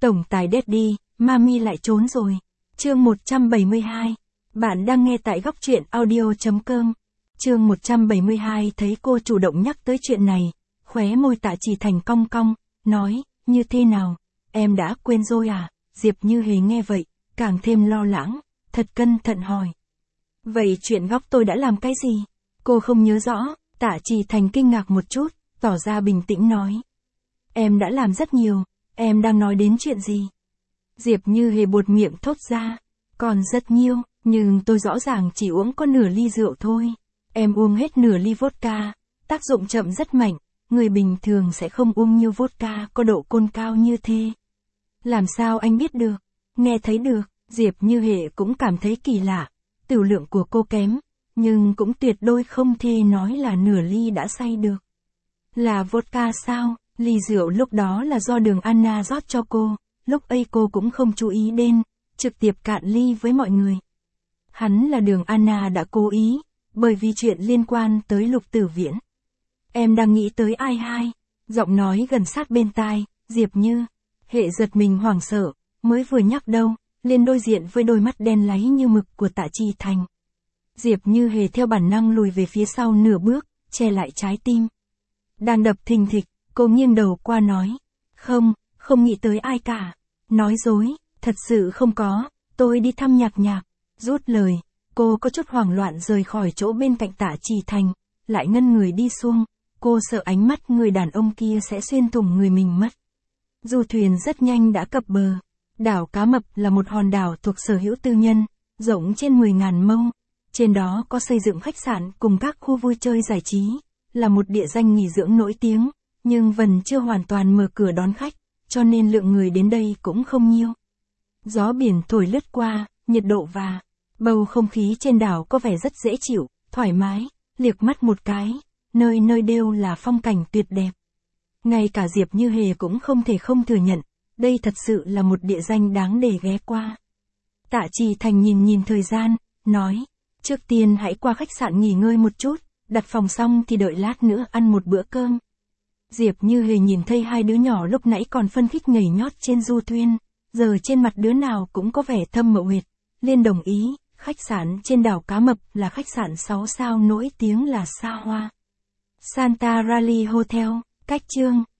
Tổng tài Daddy, Mami lại trốn rồi. Chương 172. Bạn đang nghe tại góc truyện audio.com. Chương 172 thấy cô chủ động nhắc tới chuyện này, khóe môi Tạ Chỉ Thành cong cong, nói, như thế nào, em đã quên rồi à? Diệp Như Hề nghe vậy, càng thêm lo lắng, thật cẩn thận hỏi. Vậy chuyện góc tôi đã làm cái gì? Cô không nhớ rõ. Tạ Chỉ Thành kinh ngạc một chút, tỏ ra bình tĩnh nói. Em đã làm rất nhiều, em đang nói đến chuyện gì? Diệp Như Hề buột miệng thốt ra, còn rất nhiều, nhưng tôi rõ ràng chỉ uống có nửa ly rượu thôi. Em uống hết nửa ly vodka, tác dụng chậm rất mạnh, người bình thường sẽ không uống nhiều vodka có độ cồn cao như thế. Làm sao anh biết được? Nghe thấy được, Diệp Như Hề cũng cảm thấy kỳ lạ, tửu lượng của cô kém, nhưng cũng tuyệt đối không thể nói là nửa ly đã say được. Là vodka sao? Ly rượu lúc đó là do Đường Anna rót cho cô, lúc ấy cô cũng không chú ý đến, trực tiếp cạn ly với mọi người. Hắn là Đường Anna đã cố ý, bởi vì chuyện liên quan tới Lục Tử Viễn. Em đang nghĩ tới ai hai? Giọng nói gần sát bên tai, Diệp Như Hề giật mình hoảng sợ, mới vừa nhắc đâu, liền đối diện với đôi mắt đen láy như mực của Tạ Chỉ Thành. Diệp Như Hề theo bản năng lùi về phía sau nửa bước, che lại trái tim. Đang đập thình thịch, cô nghiêng đầu qua nói. Không nghĩ tới ai cả. Nói dối, thật sự không có, tôi đi thăm Nhạc Nhạc. Rút lời, cô có chút hoảng loạn rời khỏi chỗ bên cạnh Tạ Chỉ Thành, lại ngân người đi xuống. Cô sợ ánh mắt người đàn ông kia sẽ xuyên thủng người mình mất. Du thuyền rất nhanh đã cập bờ. Đảo Cá Mập là một hòn đảo thuộc sở hữu tư nhân, rộng trên 10.000 mâu. Trên đó có xây dựng khách sạn cùng các khu vui chơi giải trí, là một địa danh nghỉ dưỡng nổi tiếng, nhưng vẫn chưa hoàn toàn mở cửa đón khách, cho nên lượng người đến đây cũng không nhiều. Gió biển thổi lướt qua, nhiệt độ và bầu không khí trên đảo có vẻ rất dễ chịu, thoải mái, liếc mắt một cái, nơi nơi đều là phong cảnh tuyệt đẹp. Ngay cả Diệp Như Hề cũng không thể không thừa nhận, đây thật sự là một địa danh đáng để ghé qua. Tạ Chỉ Thành nhìn thời gian, nói, trước tiên hãy qua khách sạn nghỉ ngơi một chút, đặt phòng xong thì đợi lát nữa ăn một bữa cơm. Diệp Như Hề nhìn thấy hai đứa nhỏ lúc nãy còn phân khích nhảy nhót trên du thuyền, giờ trên mặt đứa nào cũng có vẻ thâm mậu huyệt, liền đồng ý, khách sạn trên đảo Cá Mập là khách sạn 6 sao nổi tiếng là xa hoa. Santa Rally Hotel, cách chương